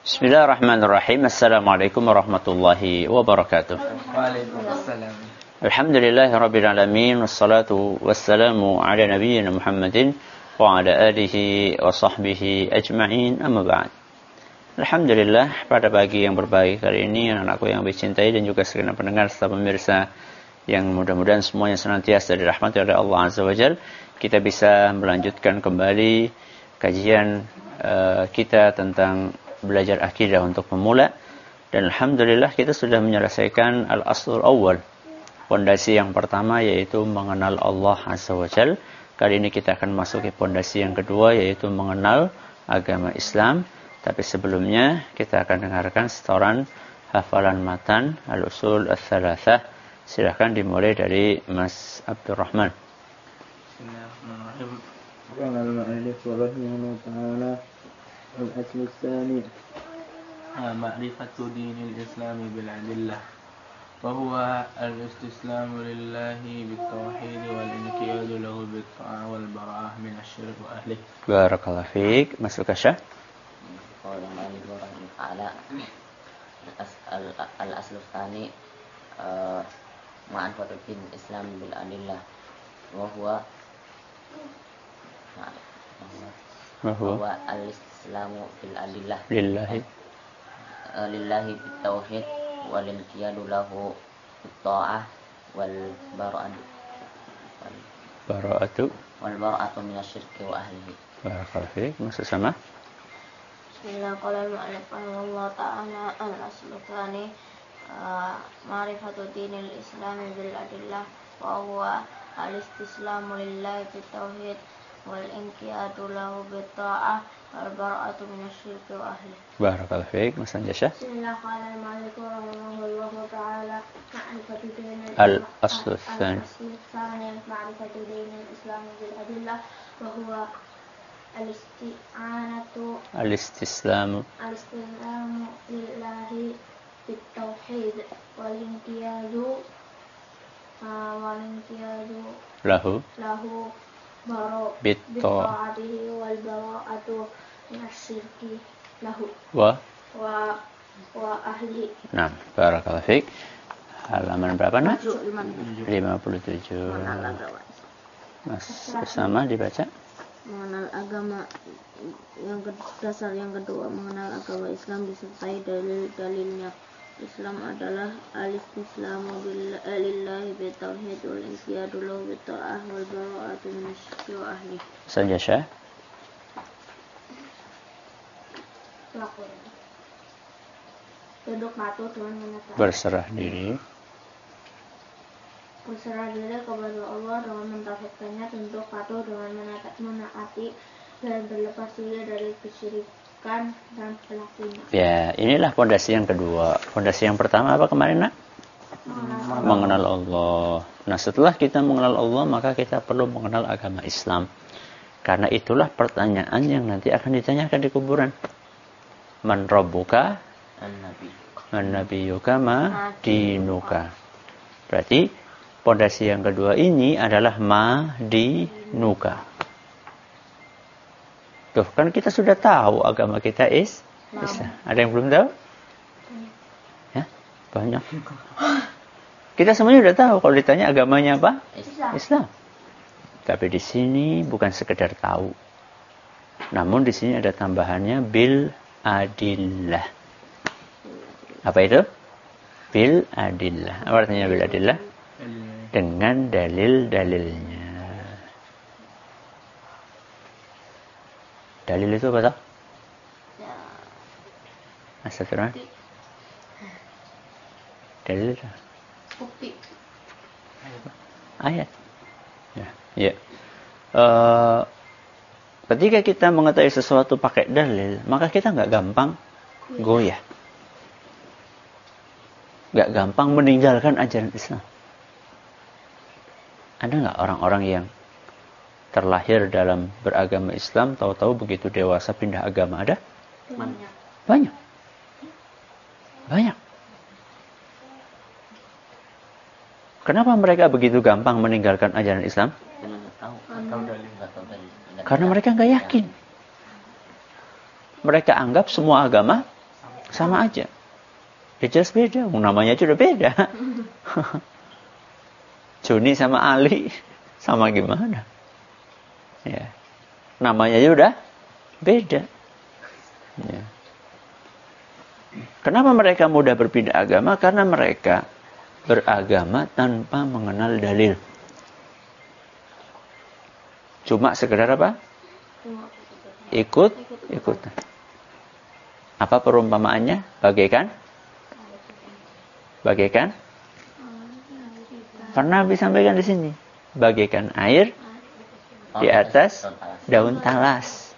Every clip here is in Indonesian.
Bismillahirrahmanirrahim. Assalamualaikum warahmatullahi wabarakatuh. Waalaikumsalam. Alhamdulillahirabbil alamin wassalatu wassalamu ala nabiyyina Muhammadin wa ala alihi wa sahbihi ajma'in. Amma ba'd. Alhamdulillah, pada pagi yang berbahagia kali ini anak-anakku yang dicintai dan juga segenap pendengar serta pemirsa yang mudah-mudahan semuanya senantiasa dirahmati oleh Allah Azza wa Jalla, kita bisa melanjutkan kembali kajian kita tentang belajar akidah untuk pemula, dan alhamdulillah kita sudah menyelesaikan al-aslul awal, pondasi yang pertama, yaitu mengenal Allah Azza wa Jalla. Kali ini kita akan masuki pondasi yang kedua, yaitu mengenal agama Islam. Tapi sebelumnya kita akan dengarkan setoran hafalan matan al-usul ats-tsalatsah. Silakan dimulai dari Mas Abdurrahman. Bismillahirrahmanirrahim. Qala al-mu'allif rahimahullah ta'ala al-asl ats-tsani ma'rifatu dinil Islam bil adillah wa huwa al-istislamu lillahi bit-tauhid wal inqiyadu lahu bit-ta'ah wal bara'ah min asy-syirk wa ahlihi. Barakallahu fiik. Masuk ke Syekh. Qala al-mu'allif rahimahullah ta'ala al-asl ats-tsani ma'rifatu dinil Islam bil adillah wa huwa al-islamu bil adillah lillahi bit-tauhid wal inqiyadu lahu bit-ta'ah wal bara'atu min asy-syirki wa ahlihi. Barakallahu fiik. Masuk sama. Bismillah. Qala al-mu'allif rahimahullah ta'ala al-aslu tsani ma'rifatu dinil Islam bil adillah wa huwa al-istislamu lillahi bit-tauhid wal inqiyadu lahu bit-ta'ah wal bara'atu min asy-syirki wa ahlihi. Barakallahu fiik. Masuk Syekh. Bismillah. Qala al-mu'allif rahimahullah ta'ala ma'rifatu dinil al-aslu tsani ma'rifatu dinil Islam bil adillah wa huwa al-istislamu lillahi bit-tauhid wal inqiyadu lahu bit-ta'atihi wal bara'atu min asy-syirki lahu wa ahlihi. Nah, barakallahu fiik. Halaman berapa, Nak? 57. Mas bersama dibaca. Mengenal agama dasar yang kedua, mengenal agama Islam disertai dalil-dalilnya. Islam adalah al-istislamu lillahi bit-tauhid wal inqiyadu lahu bit-ta'ah wal bara'atu min asy-syirki wa ahlihi. Saja Syekh. Duduk patuh dengan menyatakan Berserah diri kepada Allah dengan mentauhidkannya, tunduk patuh dengan menaati dan berlepas diri dari kesyirikan dan pelakunya. Ya, inilah pondasi yang kedua. Pondasi yang pertama apa kemarin, Nak? Mengenal Allah. Nah, setelah kita mengenal Allah, maka kita perlu mengenal agama Islam. Karena itulah pertanyaan yang nanti akan ditanyakan di kuburan. Man rabbuka? Man nabiyuka ma dinuka. Berarti pondasi yang kedua ini adalah ma dinuka. Tuh, kan kita sudah tahu agama kita Islam. Ada yang belum tahu? Ya, banyak. Kita semuanya sudah tahu kalau ditanya agamanya apa? Islam. Tapi di sini bukan sekedar tahu. Namun di sini ada tambahannya bil adillah. Apa itu? Bil adillah. Apa artinya bil adillah? Dengan dalil-dalilnya. Dalil itu apa tak? Astagfirullah. Dalil itu Bukti. ayat. Ya. Ketika kita mengetahui sesuatu pakai dalil, maka kita nggak gampang goyah, nggak gampang meninggalkan ajaran Islam. Ada nggak orang-orang yang terlahir dalam beragama Islam, tahu-tahu begitu dewasa pindah agama? Ada? Banyak. Kenapa mereka begitu gampang meninggalkan ajaran Islam? Karena Karena mereka nggak yakin. Mereka anggap semua agama sama aja. Ya jelas beda, namanya aja udah beda. Joni sama Ali sama gimana? Ya. Namanya aja udah beda. Ya. Kenapa mereka mudah berpindah agama? Karena mereka beragama tanpa mengenal dalil. Cuma sekedar apa? Ikut-ikutan. Apa perumpamaannya? Bagaikan? Pernah disampaikan di sini. Bagaikan air di atas daun talas.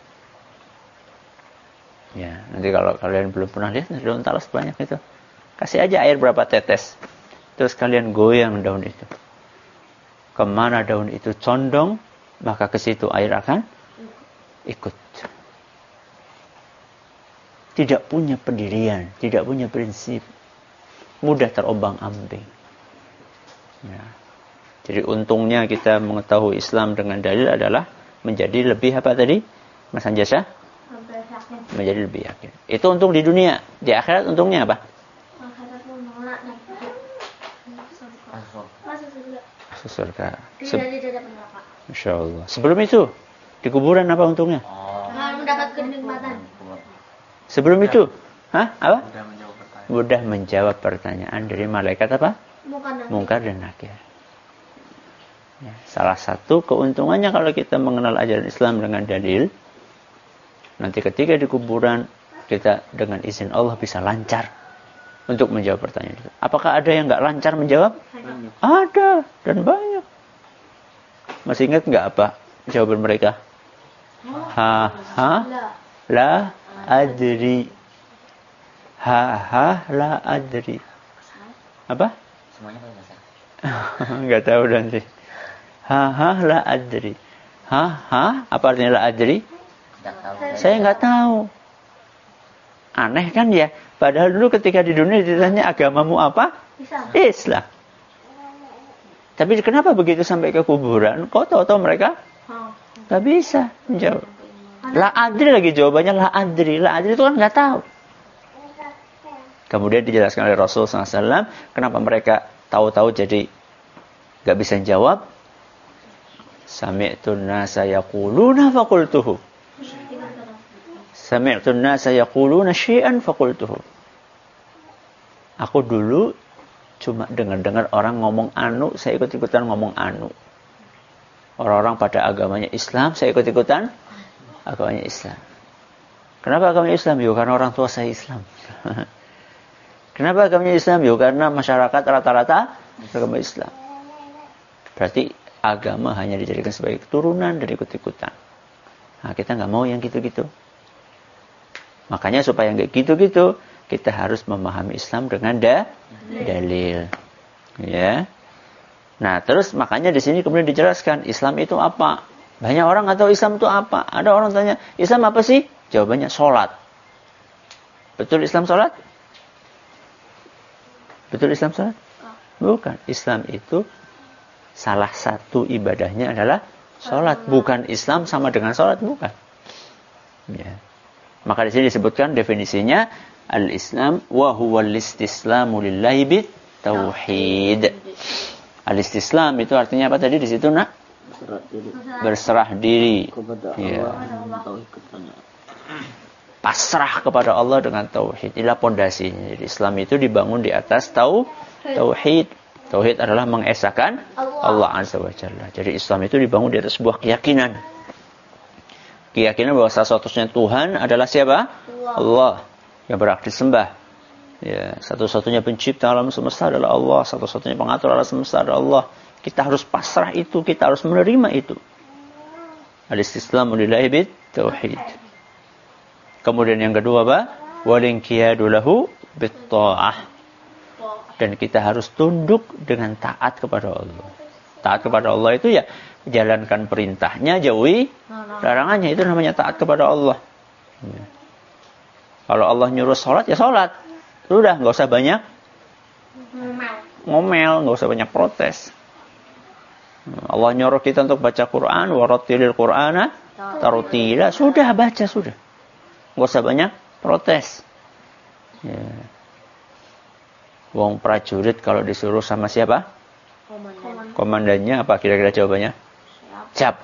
Ya, nanti kalau kalian belum pernah lihat daun talas banyak itu. Kasih aja air berapa tetes. Terus kalian goyang daun itu. Kemana daun itu condong, maka ke situ air akan ikut. Tidak punya pendirian, tidak punya prinsip. Mudah terombang-ambing. Ya. Jadi untungnya kita mengetahui Islam dengan dalil adalah menjadi lebih apa tadi? Mas Anjasa? Menjadi lebih yakin. Itu untung di dunia. Di akhirat untungnya apa? Masuk surga. Masya Allah. Sebelum itu, di kuburan apa untungnya? Mendapat kenikmatan. Sebelum itu, apa? Mudah menjawab pertanyaan dari malaikat apa? Mungkar dan Nakir. Ya, salah satu keuntungannya kalau kita mengenal ajaran Islam dengan dalil, nanti ketika di kuburan kita dengan izin Allah bisa lancar untuk menjawab pertanyaan itu. Apakah ada yang nggak lancar menjawab? Ada dan banyak. Masih ingat nggak apa jawaban mereka? La adri. La adri. Apa? Semuanya pakai bahasa. Enggak tahu nanti. La adri. Apa artinya la adri? Saya enggak tahu. Aneh kan ya? Padahal dulu ketika di dunia ditanya agamamu apa? Islam. Tapi kenapa begitu sampai ke kuburan? Kok tahu-tahu mereka? Enggak bisa menjawab. La adri lagi jawabannya la adri. La adri itu kan enggak tahu. Kemudian dijelaskan oleh Rasulullah SAW, kenapa mereka tahu-tahu jadi gak bisa jawab. Sami'tun nasa yaquluna faqultuhu. Sami'tun nasa yaquluna syai'an faqultuhu. Aku dulu cuma dengar-dengar orang ngomong anu, saya ikut-ikutan ngomong anu. Orang-orang pada agamanya Islam, saya ikut-ikutan agamanya Islam. Kenapa agamanya Islam? Ya karena orang tua saya Islam. Kenapa agamanya Islam? Ya karena masyarakat rata-rata agama Islam. Berarti agama hanya dijadikan sebagai keturunan dan ikut-ikutan. Nah, kita nggak mau yang gitu-gitu. Makanya supaya nggak gitu-gitu, kita harus memahami Islam dengan dalil. Ya. Nah, terus makanya di sini kemudian dijelaskan Islam itu apa. Banyak orang nggak tahu Islam itu apa. Ada orang tanya, Islam apa sih? Jawabannya sholat. Betul Islam sholat? Betul Islam sholat? Bukan. Islam itu salah satu ibadahnya adalah sholat. Bukan Islam sama dengan sholat. Bukan. Ya. Maka di sini disebutkan definisinya al-Islam wa huwa al-istislamu lillahi bit tauhid. Al-istislam itu artinya apa tadi di situ nak? Berserah diri. Ya. Pasrah kepada Allah dengan tauhid. Inilah pondasinya. Jadi Islam itu dibangun di atas tauhid. Tauhid adalah mengesahkan Allah Azza wa Jalla. Jadi Islam itu dibangun di atas sebuah keyakinan. Keyakinan bahwa satu-satunya Tuhan adalah siapa? Allah. Yang berhak disembah. Ya, satu-satunya pencipta alam semesta adalah Allah. Satu-satunya pengatur alam semesta adalah Allah. Kita harus pasrah itu. Kita harus menerima itu. Al-istislamu lillahi bit tauhid. Kemudian yang kedua apa? Walinqiyadu lahu bitta'ah. Dan kita harus tunduk dengan taat kepada Allah. Taat kepada Allah itu ya jalankan perintahnya, jauhi larangannya. Itu namanya taat kepada Allah. Ya. Kalau Allah nyuruh sholat, ya sholat. Sudah, nggak usah banyak ngomel, nggak usah banyak protes. Allah nyuruh kita untuk baca Quran, warattilil Qur'ana tartila. Sudah baca, sudah. Nggak usah banyak protes. Ya. Wong prajurit kalau disuruh sama siapa? Komandannya apa kira-kira jawabannya? Siap.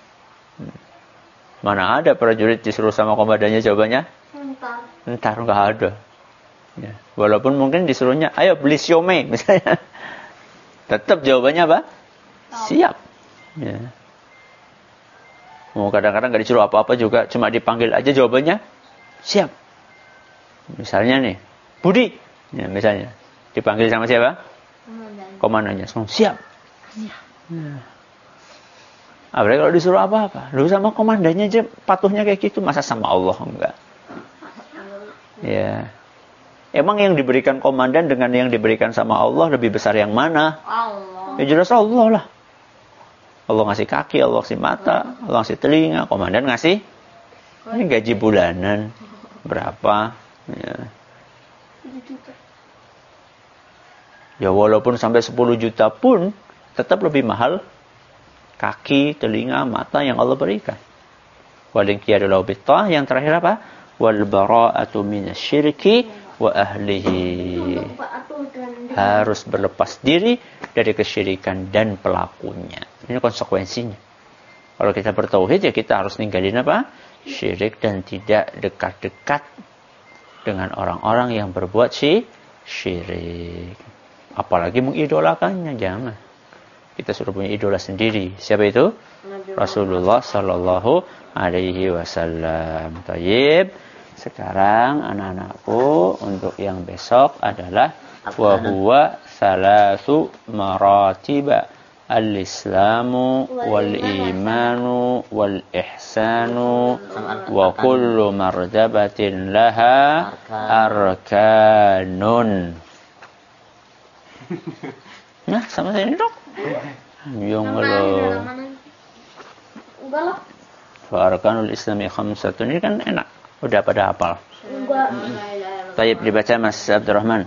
Mana ada prajurit disuruh sama komandannya jawabannya? Entar nggak ada. Ya. Walaupun mungkin disuruhnya, ayo beli siomay misalnya. Tetap jawabannya apa? Siap. Ya. Kadang-kadang nggak disuruh apa-apa juga, cuma dipanggil aja jawabannya siap. Misalnya nih, Budi, ya, misalnya dipanggil sama siapa? Komandannya, siap. Ya. Apalagi kalau disuruh apa-apa, lu sama komandannya aja patuhnya kayak gitu, masa sama Allah enggak? Ya. Emang yang diberikan komandan dengan yang diberikan sama Allah lebih besar yang mana? Allah. Ya jelas Allah lah. Allah ngasih kaki, Allah ngasih mata, Allah ngasih telinga, komandan ngasih ini gaji bulanan berapa? Ya walaupun sampai 10 juta pun tetap lebih mahal kaki, telinga, mata yang Allah berikan. Walinqiyadu lahu bitta'ah, yang terakhir apa? Wal bara'atu minasyirki wa ahlihi. Harus berlepas diri dari kesyirikan dan pelakunya. Ini konsekuensinya. Kalau kita bertauhid ya kita harus ninggalin apa? Syirik dan tidak dekat-dekat dengan orang-orang yang berbuat syirik. Apalagi mengidolakannya, jangan. Kita suruh punya idola sendiri. Siapa itu? Rasulullah sallallahu alaihi wasallam. Tayyib. Sekarang anak-anakku untuk yang besok adalah wa huwa salasu maratiba al-islamu wal imanu wal ihsanu wa kullu martabatin laha arkanun. Nah, sama sini dong. Yung lo. Arkanul islami khamsatun, ini kan enak. Udah pada hafal. Tayyib dibaca Mas Abdurrahman.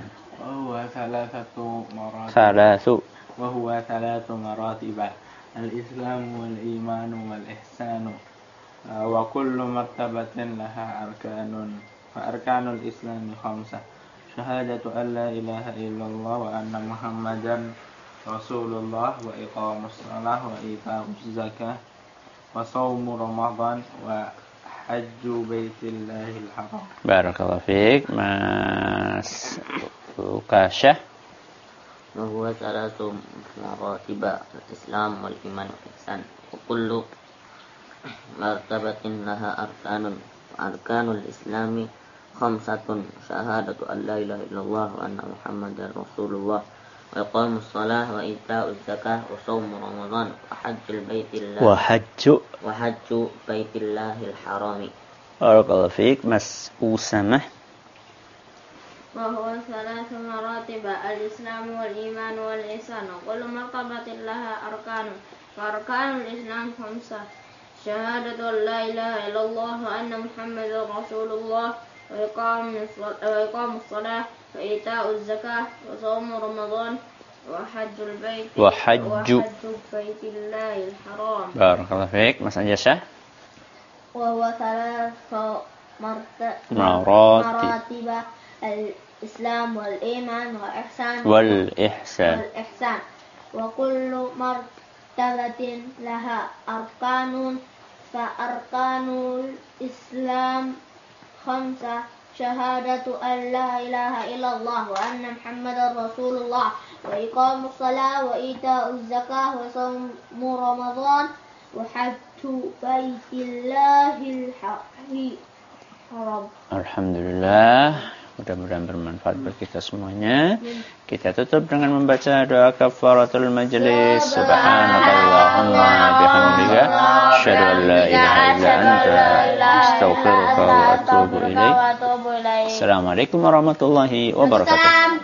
وهو ثلاث مراتب الإسلام والإيمان والإحسان وكل مرتبة لها أركان فأركان الإسلام خمسة شهادة أن لا إله إلا الله وأن محمدا رسول الله وإقام الصلاة وإيتاء الزكاة وصوم رمضان وحج بيت الله الحرام. بارك الله فيك. Mas Ukashah. وهو ثلاث مراتب الإسلام والإيمان والإحسان وكل مرتبة لها أركان أركان الإسلام خمسة شهادة أن لا إله إلا الله وأن محمدا رسول الله وإقام الصلاة وإيتاء الزكاة وصوم رمضان وحج بيت الله الحرام. بارك الله فيك. Mas Usamah. وهو ثلاث مراتب الإسلام والإيمان والإحسان وكل مرتبة لها أركان فأركان الإسلام خمسة شهادة أن لا إله إلا الله وأن محمدا رسول الله وإقام الصلاة وإيتاء الزكاة وصوم رمضان وحج بيت الله الحرام. بارك الله فيك. Mas Anjasah. وهو ثلاث مراتب الإسلام والإيمان والإحسان وكل مرتبة لها أركان فأركان الإسلام خمسة شهادة أن لا إله إلا الله وأن محمدا رسول الله وإقام الصلاة وإيتاء الزكاة وصوم رمضان وحج بيت الله الحرام. Alhamdulillah. Mudah-mudahan bermanfaat bagi kita semuanya. Kita tutup dengan membaca doa kafaratul majlis. Subhanakallahumma bihamdika asyhadu an la ilaha illa anta astaghfiruka wa atubu ilaik. Assalamualaikum warahmatullahi wabarakatuh.